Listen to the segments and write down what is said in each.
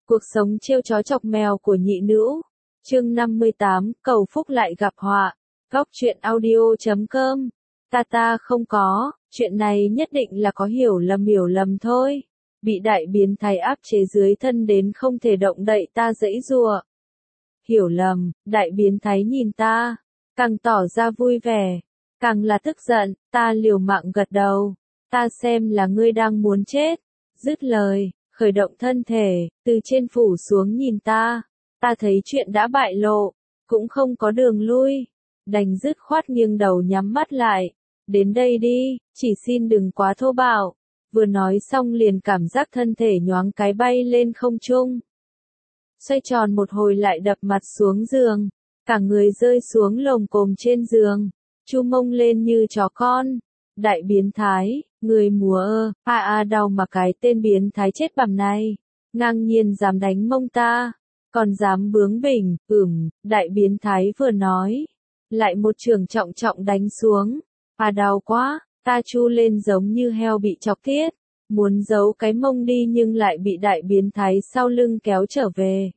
Cuộc sống trêu chó chọc mèo của nhị nữ. Chương 58, cầu phúc lại gặp họa. Góc truyện audio.com. Ta không có, chuyện này nhất định là có hiểu lầm thôi. Bị đại biến thái áp chế dưới thân đến không thể động đậy, ta giãy giụa. Hiểu lầm, đại biến thái nhìn ta, càng tỏ ra vui vẻ, càng là tức giận, ta liều mạng gật đầu. Ta xem là ngươi đang muốn chết. Dứt lời, khởi động thân thể, từ trên phủ xuống nhìn ta. Ta thấy chuyện đã bại lộ, cũng không có đường lui. Đành dứt khoát nghiêng đầu nhắm mắt lại. Đến đây đi, chỉ xin đừng quá thô bạo. Vừa nói xong liền cảm giác thân thể nhoáng cái bay lên không trung. Xoay tròn một hồi lại đập mặt xuống giường. Cả người rơi xuống lồm cồm trên giường. Chu mông lên như chó con. Đại biến thái, người múa đau mà cái tên biến thái chết bằm này. Ngang nhiên dám đánh mông ta. Còn dám bướng bỉnh, đại biến thái vừa nói. Lại một trường trọng trọng đánh xuống. Đau quá, ta chu lên giống như heo bị chọc tiết. Muốn giấu cái mông đi nhưng lại bị đại biến thái sau lưng kéo trở về.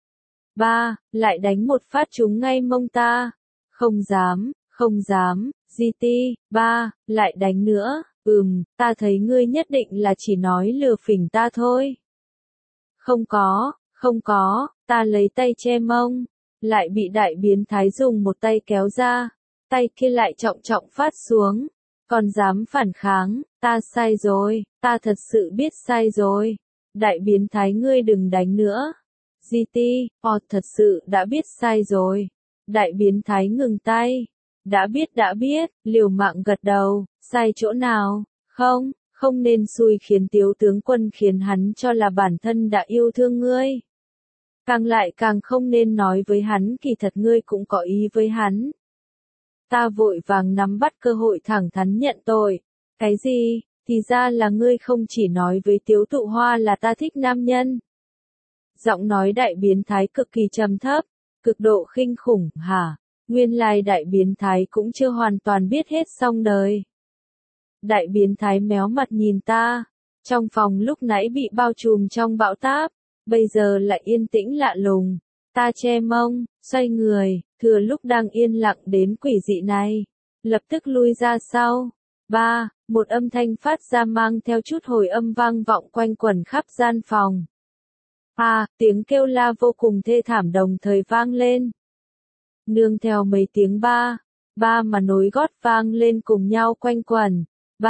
Lại đánh một phát trúng ngay mông ta. Không dám, GT, lại đánh nữa, ta thấy ngươi nhất định là chỉ nói lừa phỉnh ta thôi. Không có, ta lấy tay che mông, lại bị đại biến thái dùng một tay kéo ra, tay kia lại trọng trọng phát xuống, còn dám phản kháng, ta sai rồi, ta thật sự biết sai rồi, đại biến thái ngươi đừng đánh nữa. GT, thật sự đã biết sai rồi, đại biến thái ngừng tay. Đã biết, liều mạng gật đầu, sai chỗ nào, không nên xui khiến Tiếu tướng quân khiến hắn cho là bản thân đã yêu thương ngươi. Càng lại càng không nên nói với hắn kỳ thật ngươi cũng có ý với hắn. Ta vội vàng nắm bắt cơ hội thẳng thắn nhận tội. Cái gì, thì ra là ngươi không chỉ nói với Tiếu Tụ Hoa là ta thích nam nhân. Giọng nói đại biến thái cực kỳ trầm thấp, cực độ khinh khủng, hả? Nguyên lai đại biến thái cũng chưa hoàn toàn biết hết xong đời. Đại biến thái méo mặt nhìn ta. Trong phòng lúc nãy bị bao trùm trong bão táp, bây giờ lại yên tĩnh lạ lùng. Ta che mông, xoay người, thừa lúc đang yên lặng đến quỷ dị này. Lập tức lui ra sau. Một âm thanh phát ra mang theo chút hồi âm vang vọng quanh quẩn khắp gian phòng. Tiếng kêu la vô cùng thê thảm đồng thời vang lên. Nương theo mấy tiếng ba mà nối gót vang lên cùng nhau quanh quẩn.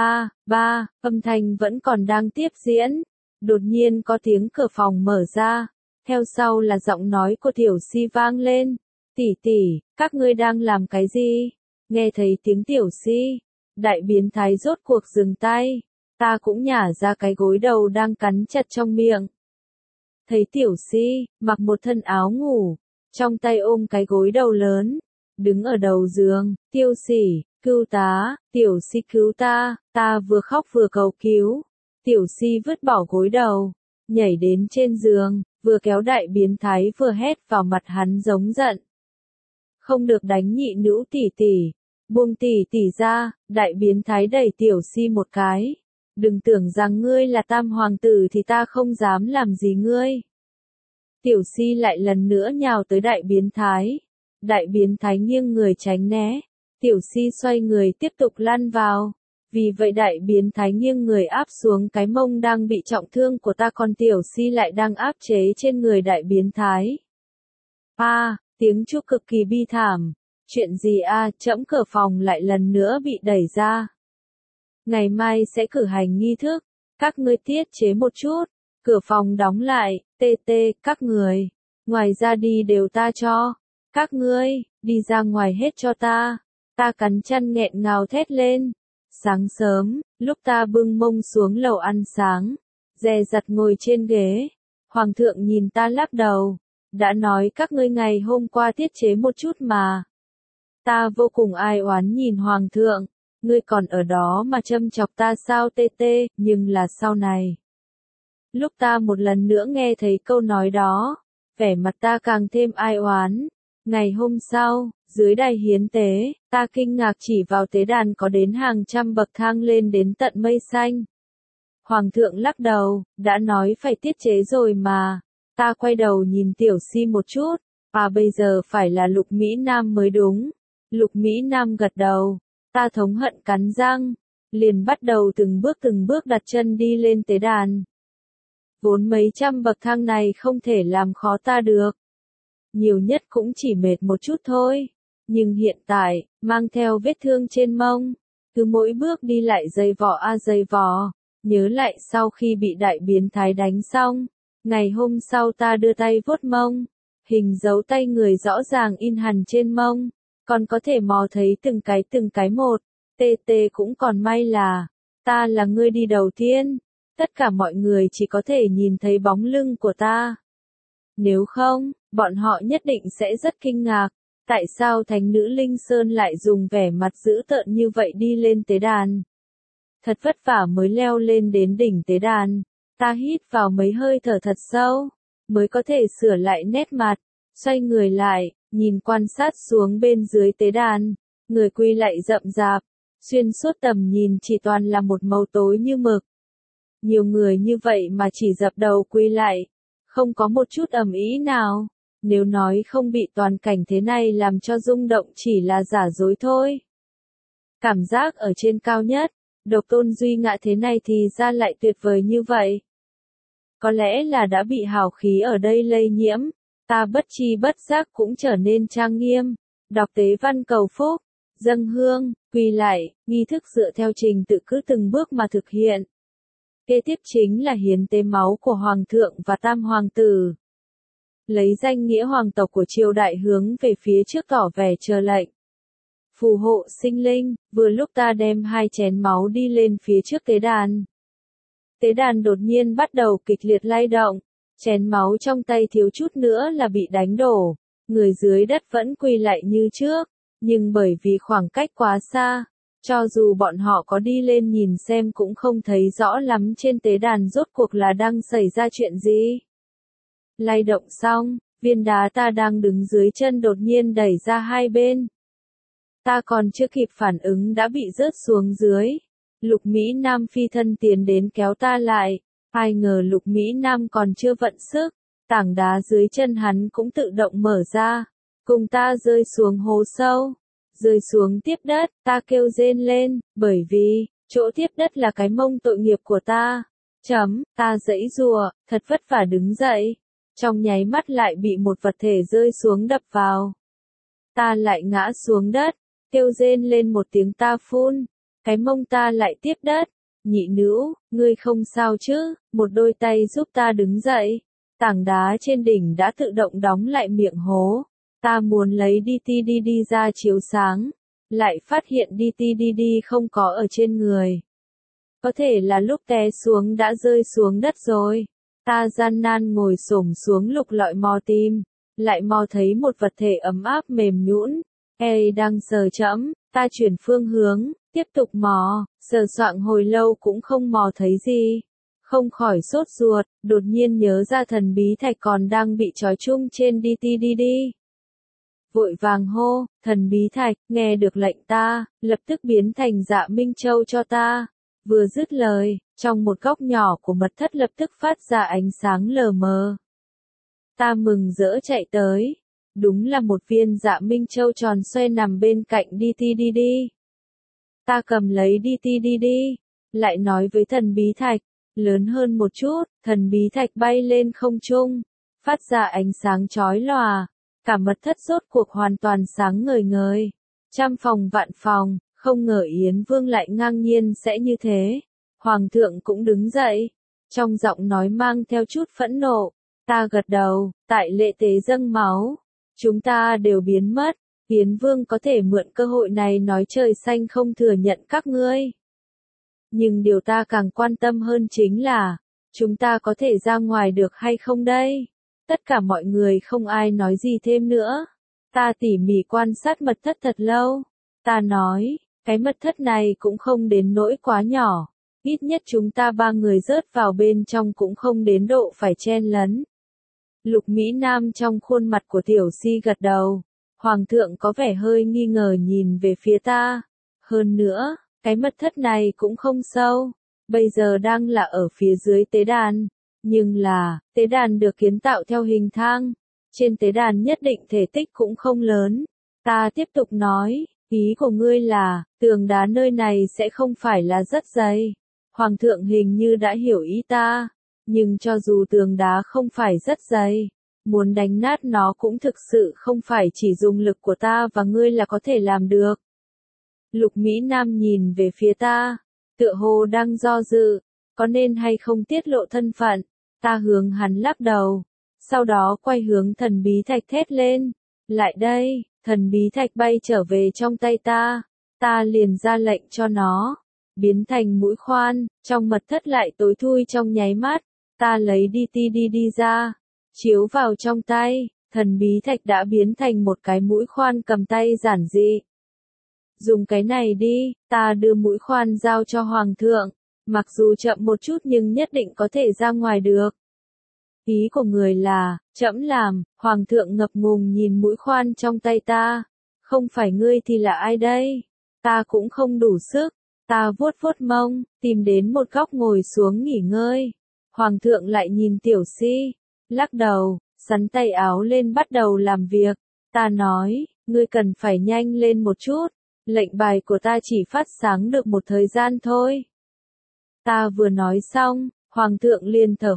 Âm thanh vẫn còn đang tiếp diễn. Đột nhiên có tiếng cửa phòng mở ra. Theo sau là giọng nói của Tiểu Si vang lên. Tỷ, các ngươi đang làm cái gì? Nghe thấy tiếng Tiểu Si, đại biến thái rốt cuộc dừng tay. Ta cũng nhả ra cái gối đầu đang cắn chặt trong miệng. Thấy Tiểu Si, mặc một thân áo ngủ. Trong tay ôm cái gối đầu lớn, đứng ở đầu giường, Tiêu Sỉ, cứu ta, Tiểu Si cứu ta, ta vừa khóc vừa cầu cứu. Tiểu Si vứt bỏ gối đầu, nhảy đến trên giường, vừa kéo đại biến thái vừa hét vào mặt hắn giống giận. Không được đánh nhị nữ tỷ, buông tỷ ra, đại biến thái đẩy Tiểu Si một cái. Đừng tưởng rằng ngươi là tam hoàng tử thì ta không dám làm gì ngươi. Tiểu Si lại lần nữa nhào tới đại biến thái. Đại biến thái nghiêng người tránh né. Tiểu Si xoay người tiếp tục lăn vào. Vì vậy đại biến thái nghiêng người áp xuống cái mông đang bị trọng thương của ta, còn Tiểu Si lại đang áp chế trên người đại biến thái. Tiếng chu cực kỳ bi thảm. Chuyện gì trẫm cửa phòng lại lần nữa bị đẩy ra. Ngày mai sẽ cử hành nghi thức. Các ngươi tiết chế một chút. Cửa phòng đóng lại, các người. Ngoài ra đi đều ta cho. Các ngươi, đi ra ngoài hết cho ta. Ta cắn chân nghẹn ngào thét lên. Sáng sớm, lúc ta bưng mông xuống lầu ăn sáng, dè dặt ngồi trên ghế. Hoàng thượng nhìn ta lắc đầu. Đã nói các ngươi ngày hôm qua tiết chế một chút mà. Ta vô cùng ai oán nhìn Hoàng thượng. Ngươi còn ở đó mà châm chọc ta sao nhưng là sau này. Lúc ta một lần nữa nghe thấy câu nói đó, vẻ mặt ta càng thêm ai oán. Ngày hôm sau, dưới đài hiến tế, ta kinh ngạc chỉ vào tế đàn có đến hàng trăm bậc thang lên đến tận mây xanh. Hoàng thượng lắc đầu, đã nói phải tiết chế rồi mà. Ta quay đầu nhìn Tiểu Si một chút, bây giờ phải là Lục Mỹ Nam mới đúng. Lục Mỹ Nam gật đầu, ta thống hận cắn răng, liền bắt đầu từng bước đặt chân đi lên tế đàn. Vốn mấy trăm bậc thang này không thể làm khó ta được. Nhiều nhất cũng chỉ mệt một chút thôi. Nhưng hiện tại, mang theo vết thương trên mông, cứ mỗi bước đi lại dày vò, nhớ lại sau khi bị đại biến thái đánh xong, ngày hôm sau ta đưa tay vuốt mông, hình dấu tay người rõ ràng in hằn trên mông, còn có thể mò thấy từng cái một, tê cũng còn may là, ta là người đi đầu tiên, tất cả mọi người chỉ có thể nhìn thấy bóng lưng của ta. Nếu không, bọn họ nhất định sẽ rất kinh ngạc. Tại sao thánh nữ Linh Sơn lại dùng vẻ mặt dữ tợn như vậy đi lên tế đàn? Thật vất vả mới leo lên đến đỉnh tế đàn. Ta hít vào mấy hơi thở thật sâu, mới có thể sửa lại nét mặt, xoay người lại, nhìn quan sát xuống bên dưới tế đàn. Người quy lại rậm rạp, xuyên suốt tầm nhìn chỉ toàn là một màu tối như mực. Nhiều người như vậy mà chỉ dập đầu quy lại, không có một chút ầm ĩ nào. Nếu nói không bị toàn cảnh thế này làm cho rung động chỉ là giả dối thôi. Cảm giác ở trên cao nhất, độc tôn duy ngã thế này thì ra lại tuyệt vời như vậy. Có lẽ là đã bị hào khí ở đây lây nhiễm, ta bất tri bất giác cũng trở nên trang nghiêm, đọc tế văn cầu phúc, dâng hương, quỳ lại, nghi thức dựa theo trình tự cứ từng bước mà thực hiện. Kế tiếp chính là hiến tế máu của Hoàng thượng và Tam Hoàng tử. Lấy danh nghĩa hoàng tộc của triều đại hướng về phía trước tỏ vẻ chờ lệnh. Phù hộ sinh linh, vừa lúc ta đem 2 chén máu đi lên phía trước tế đàn. Tế đàn đột nhiên bắt đầu kịch liệt lay động, chén máu trong tay thiếu chút nữa là bị đánh đổ, người dưới đất vẫn quỳ lại như trước, nhưng bởi vì khoảng cách quá xa, cho dù bọn họ có đi lên nhìn xem cũng không thấy rõ lắm trên tế đàn rốt cuộc là đang xảy ra chuyện gì. Lay động xong, viên đá ta đang đứng dưới chân đột nhiên đẩy ra hai bên. Ta còn chưa kịp phản ứng đã bị rớt xuống dưới. Lục Mỹ Nam phi thân tiến đến kéo ta lại. Ai ngờ Lục Mỹ Nam còn chưa vận sức, tảng đá dưới chân hắn cũng tự động mở ra, cùng ta rơi xuống hố sâu. Rơi xuống tiếp đất, ta kêu rên lên, bởi vì, chỗ tiếp đất là cái mông tội nghiệp của ta. Ta giãy giụa, thật vất vả đứng dậy. Trong nháy mắt lại bị một vật thể rơi xuống đập vào. Ta lại ngã xuống đất, kêu rên lên một tiếng ta phun, cái mông ta lại tiếp đất. Nhị nữ, ngươi không sao chứ? Một đôi tay giúp ta đứng dậy. Tảng đá trên đỉnh đã tự động đóng lại miệng hố. Ta muốn lấy DTDD ra chiếu sáng, lại phát hiện DTDD không có ở trên người. Có thể là lúc té xuống đã rơi xuống đất rồi. Ta gian nan ngồi xổm xuống lục lọi mò tìm, lại mò thấy một vật thể ấm áp mềm nhũn. Đang sờ chẫm, ta chuyển phương hướng, tiếp tục mò, sờ soạng hồi lâu cũng không mò thấy gì. Không khỏi sốt ruột, đột nhiên nhớ ra thần bí thạch còn đang bị trói chung trên DTDD. Vội vàng hô, thần bí thạch, nghe được lệnh ta, lập tức biến thành Dạ Minh Châu cho ta. Vừa dứt lời, trong một góc nhỏ của mật thất lập tức phát ra ánh sáng lờ mờ. Ta mừng rỡ chạy tới. Đúng là một viên Dạ Minh Châu tròn xoe nằm bên cạnh DTDD. Ta cầm lấy DTDD, lại nói với thần bí thạch, lớn hơn một chút, thần bí thạch bay lên không trung, phát ra ánh sáng chói lòa. Cả mật thất rốt cuộc hoàn toàn sáng ngời ngời. Trăm phòng vạn phòng, không ngờ Yến Vương lại ngang nhiên sẽ như thế. Hoàng thượng cũng đứng dậy, trong giọng nói mang theo chút phẫn nộ. Ta gật đầu, tại lễ tế dâng máu, chúng ta đều biến mất. Yến Vương có thể mượn cơ hội này nói trời xanh không thừa nhận các ngươi. Nhưng điều ta càng quan tâm hơn chính là, chúng ta có thể ra ngoài được hay không đây? Tất cả mọi người không ai nói gì thêm nữa. Ta tỉ mỉ quan sát mật thất thật lâu. Ta nói, cái mật thất này cũng không đến nỗi quá nhỏ. Ít nhất chúng ta 3 người rớt vào bên trong cũng không đến độ phải chen lấn. Lục Mỹ Nam trong khuôn mặt của Tiểu Si gật đầu. Hoàng thượng có vẻ hơi nghi ngờ nhìn về phía ta. Hơn nữa, cái mật thất này cũng không sâu. Bây giờ đang là ở phía dưới tế đàn. Nhưng là, tế đàn được kiến tạo theo hình thang. Trên tế đàn nhất định thể tích cũng không lớn. Ta tiếp tục nói, ý của ngươi là, tường đá nơi này sẽ không phải là rất dày. Hoàng thượng hình như đã hiểu ý ta. Nhưng cho dù tường đá không phải rất dày, muốn đánh nát nó cũng thực sự không phải chỉ dùng lực của ta và ngươi là có thể làm được. Lục Mỹ Nam nhìn về phía ta, tựa hồ đang do dự, có nên hay không tiết lộ thân phận. Ta hướng hắn lắc đầu, sau đó quay hướng thần bí thạch thét lên. Lại đây, thần bí thạch bay trở về trong tay ta liền ra lệnh cho nó, biến thành mũi khoan, trong mật thất lại tối thui trong nháy mắt, ta lấy đi ra, chiếu vào trong tay, thần bí thạch đã biến thành một cái mũi khoan cầm tay giản dị. Dùng cái này đi, ta đưa mũi khoan giao cho hoàng thượng, mặc dù chậm một chút nhưng nhất định có thể ra ngoài được. Ý của người là, trẫm làm, hoàng thượng ngập ngùng nhìn mũi khoan trong tay ta, không phải ngươi thì là ai đây? Ta cũng không đủ sức, ta vuốt vuốt mông, tìm đến một góc ngồi xuống nghỉ ngơi. Hoàng thượng lại nhìn tiểu si, lắc đầu, sắn tay áo lên bắt đầu làm việc. Ta nói, ngươi cần phải nhanh lên một chút, lệnh bài của ta chỉ phát sáng được một thời gian thôi. Ta vừa nói xong, hoàng thượng liền thở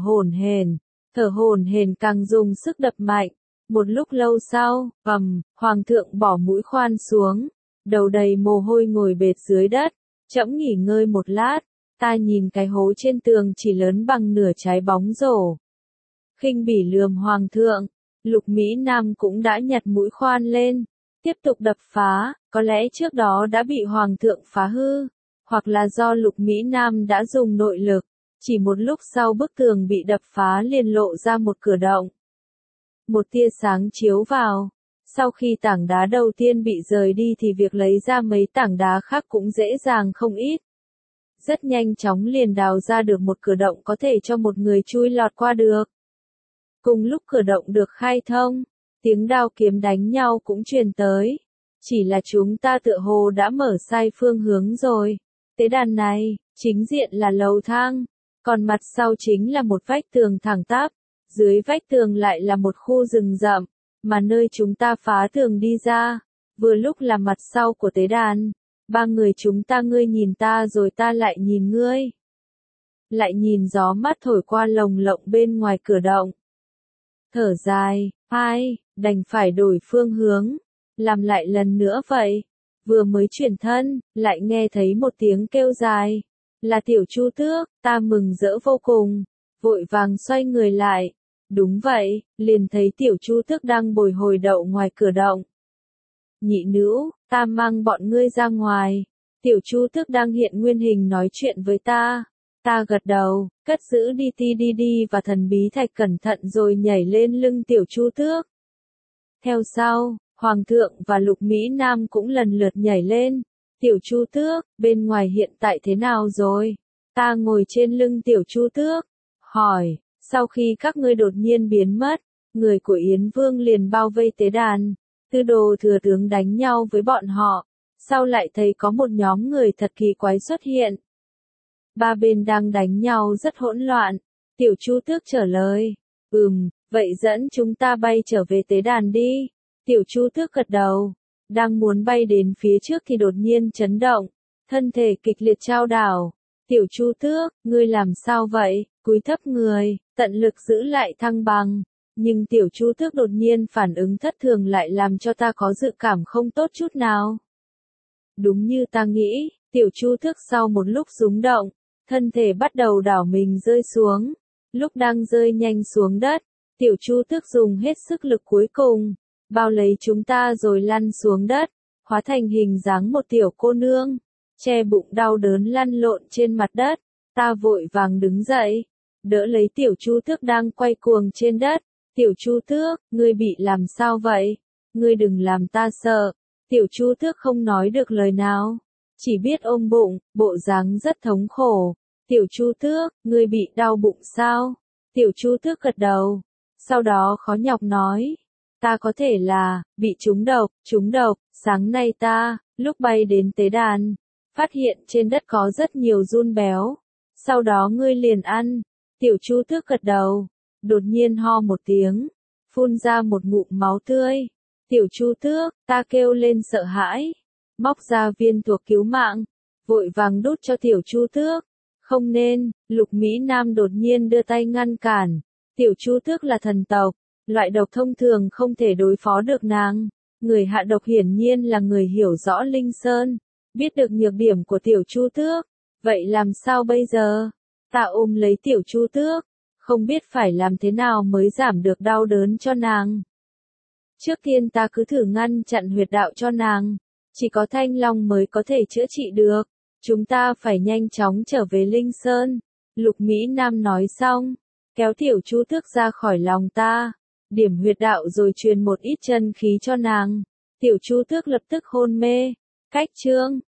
hổn hển càng dùng sức đập mạnh. Một lúc lâu sau, hoàng thượng bỏ mũi khoan xuống, đầu đầy mồ hôi ngồi bệt dưới đất, trẫm nghỉ ngơi một lát, ta nhìn cái hố trên tường chỉ lớn bằng nửa trái bóng rổ. Khinh bỉ lườm hoàng thượng, Lục Mỹ Nam cũng đã nhặt mũi khoan lên, tiếp tục đập phá, có lẽ trước đó đã bị hoàng thượng phá hư, hoặc là do Lục Mỹ Nam đã dùng nội lực, chỉ một lúc sau bức tường bị đập phá liền lộ ra một cửa động. Một tia sáng chiếu vào, sau khi tảng đá đầu tiên bị rời đi thì việc lấy ra mấy tảng đá khác cũng dễ dàng không ít. Rất nhanh chóng liền đào ra được một cửa động có thể cho một người chui lọt qua được. Cùng lúc cửa động được khai thông, tiếng đao kiếm đánh nhau cũng truyền tới. Chỉ là chúng ta tựa hồ đã mở sai phương hướng rồi. Tế đàn này, chính diện là lầu thang, còn mặt sau chính là một vách tường thẳng tắp. Dưới vách tường lại là một khu rừng rậm, mà nơi chúng ta phá tường đi ra, vừa lúc là mặt sau của tế đàn. Ba người chúng ta ngươi nhìn ta rồi ta lại nhìn ngươi. Lại nhìn gió mát thổi qua lồng lộng bên ngoài cửa động. Thở dài, đành phải đổi phương hướng, làm lại lần nữa vậy. Vừa mới chuyển thân, lại nghe thấy một tiếng kêu dài. Là Tiểu Chu Tước, ta mừng rỡ vô cùng, vội vàng xoay người lại. Đúng vậy, liền thấy Tiểu Chu Tước đang bồi hồi đậu ngoài cửa động. Nhị nữ, ta mang bọn ngươi ra ngoài. Tiểu Chu Tước đang hiện nguyên hình nói chuyện với ta. Ta gật đầu, cất giữ đi và thần bí thạch cẩn thận rồi nhảy lên lưng Tiểu Chu Tước. Theo sau, Hoàng thượng và Lục Mỹ Nam cũng lần lượt nhảy lên. Tiểu Chu Tước, bên ngoài hiện tại thế nào rồi? Ta ngồi trên lưng Tiểu Chu Tước, hỏi, sau khi các ngươi đột nhiên biến mất, người của Yến Vương liền bao vây tế đàn, Tư Đồ thừa tướng đánh nhau với bọn họ, sau lại thấy có một nhóm người thật kỳ quái xuất hiện. Ba bên đang đánh nhau rất hỗn loạn, Tiểu Chu Tước trả lời, vậy dẫn chúng ta bay trở về tế đàn đi. Tiểu Chu Tước gật đầu, đang muốn bay đến phía trước thì đột nhiên chấn động, thân thể kịch liệt chao đảo. Tiểu Chu Tước, ngươi làm sao vậy? Cúi thấp người, tận lực giữ lại thăng bằng. Nhưng Tiểu Chu Tước đột nhiên phản ứng thất thường lại làm cho ta có dự cảm không tốt chút nào. Đúng như ta nghĩ, Tiểu Chu Tước sau một lúc rúng động, thân thể bắt đầu đảo mình rơi xuống. Lúc đang rơi nhanh xuống đất, Tiểu Chu Tước dùng hết sức lực cuối cùng, bao lấy chúng ta rồi lăn xuống đất, hóa thành hình dáng một tiểu cô nương, che bụng đau đớn lăn lộn trên mặt đất. Ta vội vàng đứng dậy, đỡ lấy Tiểu Chu Tước đang quay cuồng trên đất. Tiểu Chu Tước, ngươi bị làm sao vậy? Ngươi đừng làm ta sợ. Tiểu Chu Tước không nói được lời nào, chỉ biết ôm bụng, bộ dáng rất thống khổ. Tiểu Chu Tước, ngươi bị đau bụng sao? Tiểu Chu Tước gật đầu, sau đó khó nhọc nói, ta có thể là bị trúng độc, sáng nay ta, lúc bay đến tế đàn, phát hiện trên đất có rất nhiều giun béo, sau đó ngươi liền ăn, Tiểu Chu Tước gật đầu, đột nhiên ho một tiếng, phun ra một ngụm máu tươi. Tiểu Chu Tước, ta kêu lên sợ hãi, móc ra viên thuốc cứu mạng, vội vàng đút cho Tiểu Chu Tước. Không nên, Lục Mỹ Nam đột nhiên đưa tay ngăn cản. Tiểu Chu Tước là thần tộc, loại độc thông thường không thể đối phó được nàng. Người hạ độc hiển nhiên là người hiểu rõ Linh Sơn, biết được nhược điểm của Tiểu Chu Tước. Vậy làm sao bây giờ? Ta ôm lấy Tiểu Chu Tước, không biết phải làm thế nào mới giảm được đau đớn cho nàng. Trước tiên ta cứ thử ngăn chặn huyệt đạo cho nàng, chỉ có Thanh Long mới có thể chữa trị được. Chúng ta phải nhanh chóng trở về Linh Sơn. Lục Mỹ Nam nói xong, kéo Tiểu Chu Tước ra khỏi lòng ta, điểm huyệt đạo rồi truyền một ít chân khí cho nàng. Tiểu Chu Tước lập tức hôn mê. Cách chương